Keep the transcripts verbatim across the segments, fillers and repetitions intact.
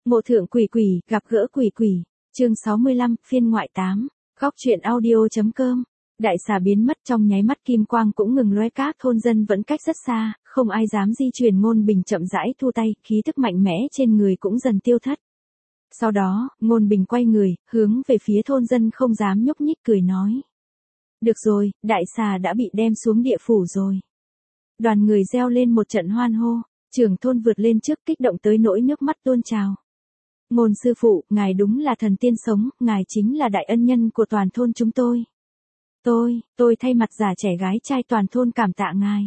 Mộ thượng quỷ quỷ, gặp gỡ quỷ quỷ. Chương sáu mươi lăm, phiên ngoại tám. Góc truyện audio.com. Đại xà biến mất trong nháy mắt, kim quang cũng ngừng lóe, các thôn dân vẫn cách rất xa, không ai dám di chuyển. Ngôn Bình chậm rãi thu tay, khí tức mạnh mẽ trên người cũng dần tiêu thất. Sau đó, Ngôn Bình quay người, hướng về phía thôn dân không dám nhúc nhích, cười nói. Được rồi, đại xà đã bị đem xuống địa phủ rồi. Đoàn người reo lên một trận hoan hô, trưởng thôn vượt lên trước, kích động tới nỗi nước mắt tuôn trào. Ngôn sư phụ, ngài đúng là thần tiên sống, ngài chính là đại ân nhân của toàn thôn chúng tôi. Tôi, tôi thay mặt già trẻ gái trai toàn thôn cảm tạ ngài.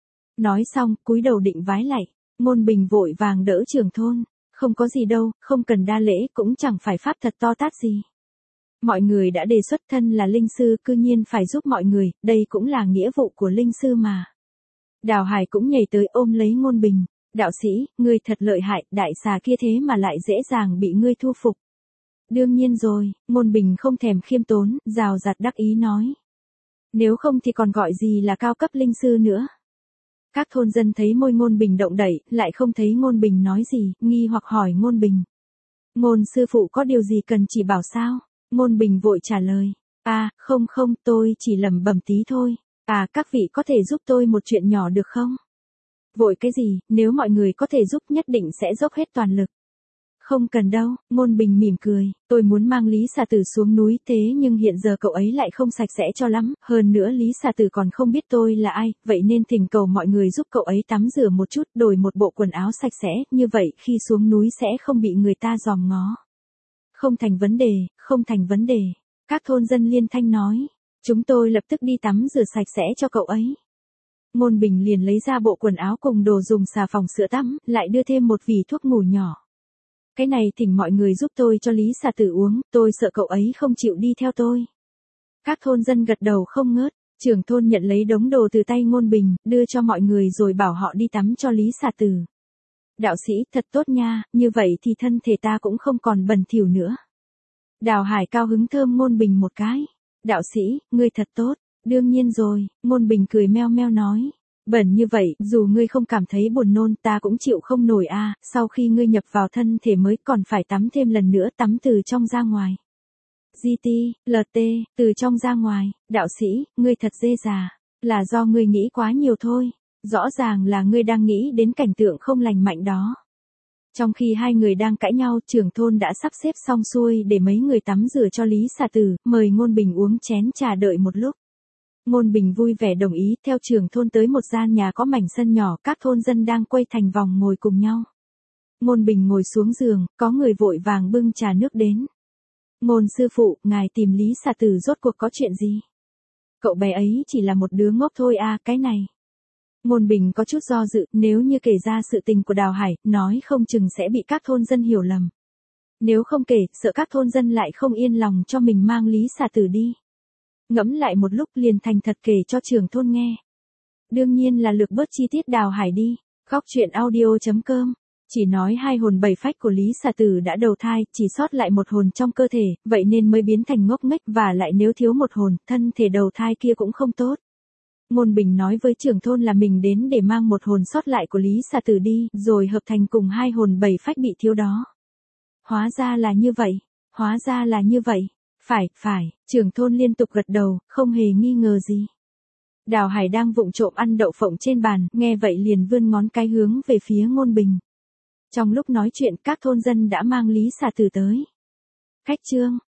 Nói xong, cúi đầu định vái lạy, Ngôn Bình vội vàng đỡ trưởng thôn. Không có gì đâu, không cần đa lễ, cũng chẳng phải pháp thật to tát gì. Mọi người đã đề xuất, thân là linh sư, cư nhiên phải giúp mọi người, đây cũng là nghĩa vụ của linh sư mà. Đào Hải cũng nhảy tới ôm lấy Ngôn Bình. Đạo sĩ, ngươi thật lợi hại, đại xà kia thế mà lại dễ dàng bị ngươi thu phục. Đương nhiên rồi, Ngôn Bình không thèm khiêm tốn, rào rạt đắc ý nói. Nếu không thì còn gọi gì là cao cấp linh sư nữa. Các thôn dân thấy môi Ngôn Bình động đậy, lại không thấy Ngôn Bình nói gì, nghi hoặc hỏi Ngôn Bình. Ngôn sư phụ có điều gì cần chỉ bảo sao? Ngôn Bình vội trả lời. À, không không, tôi chỉ lẩm bẩm tí thôi. À, các vị có thể giúp tôi một chuyện nhỏ được không? Vội cái gì, nếu mọi người có thể giúp nhất định sẽ dốc hết toàn lực. Không cần đâu, Ngôn Bình mỉm cười, tôi muốn mang Lý Xà Tử xuống núi, thế nhưng hiện giờ cậu ấy lại không sạch sẽ cho lắm, hơn nữa Lý Xà Tử còn không biết tôi là ai, vậy nên thỉnh cầu mọi người giúp cậu ấy tắm rửa một chút, đổi một bộ quần áo sạch sẽ, như vậy khi xuống núi sẽ không bị người ta dòm ngó. Không thành vấn đề, không thành vấn đề. Các thôn dân liên thanh nói, chúng tôi lập tức đi tắm rửa sạch sẽ cho cậu ấy. Ngôn Bình liền lấy ra bộ quần áo cùng đồ dùng xà phòng sữa tắm, lại đưa thêm một vỉ thuốc ngủ nhỏ. Cái này thỉnh mọi người giúp tôi cho Lý Xà Tử uống, tôi sợ cậu ấy không chịu đi theo tôi. Các thôn dân gật đầu không ngớt, trưởng thôn nhận lấy đống đồ từ tay Ngôn Bình, đưa cho mọi người rồi bảo họ đi tắm cho Lý Xà Tử. Đạo sĩ, thật tốt nha, như vậy thì thân thể ta cũng không còn bẩn thỉu nữa. Đào Hải cao hứng thơm Ngôn Bình một cái. Đạo sĩ, ngươi thật tốt. Đương nhiên rồi, Ngôn Bình cười meo meo nói. Bẩn như vậy, dù ngươi không cảm thấy buồn nôn, ta cũng chịu không nổi a. À, sau khi ngươi nhập vào thân thể mới còn phải tắm thêm lần nữa, tắm từ trong ra ngoài. giê tê, lờ tê, từ trong ra ngoài, đạo sĩ, ngươi thật dê già. Là do ngươi nghĩ quá nhiều thôi. Rõ ràng là ngươi đang nghĩ đến cảnh tượng không lành mạnh đó. Trong khi hai người đang cãi nhau, trưởng thôn đã sắp xếp xong xuôi để mấy người tắm rửa cho Lý Xà Tử, mời Ngôn Bình uống chén trà đợi một lúc. Ngôn Bình vui vẻ đồng ý, theo trưởng thôn tới một gian nhà có mảnh sân nhỏ, các thôn dân đang quay thành vòng ngồi cùng nhau. Ngôn Bình ngồi xuống giường, có người vội vàng bưng trà nước đến. Ngôn sư phụ, ngài tìm Lý Xà Tử rốt cuộc có chuyện gì? Cậu bé ấy chỉ là một đứa ngốc thôi à, cái này. Ngôn Bình có chút do dự, nếu như kể ra sự tình của Đào Hải, nói không chừng sẽ bị các thôn dân hiểu lầm. Nếu không kể, sợ các thôn dân lại không yên lòng cho mình mang Lý Xà Tử đi. Ngẫm lại một lúc liền thành thật kể cho trưởng thôn nghe. Đương nhiên là lược bớt chi tiết Đào Hải đi. Góc truyện audio.com. Chỉ nói hai hồn bảy phách của Lý Xà Tử đã đầu thai, chỉ sót lại một hồn trong cơ thể, vậy nên mới biến thành ngốc nghếch, và lại nếu thiếu một hồn, thân thể đầu thai kia cũng không tốt. Ngôn Bình nói với trưởng thôn là mình đến để mang một hồn sót lại của Lý Xà Tử đi, rồi hợp thành cùng hai hồn bảy phách bị thiếu đó. Hóa ra là như vậy, hóa ra là như vậy. Phải, phải, trưởng thôn liên tục gật đầu, không hề nghi ngờ gì. Đào Hải đang vụng trộm ăn đậu phộng trên bàn, nghe vậy liền vươn ngón cái hướng về phía Ngôn Bình. Trong lúc nói chuyện, các thôn dân đã mang Lý Xà Tử tới. Khách trương,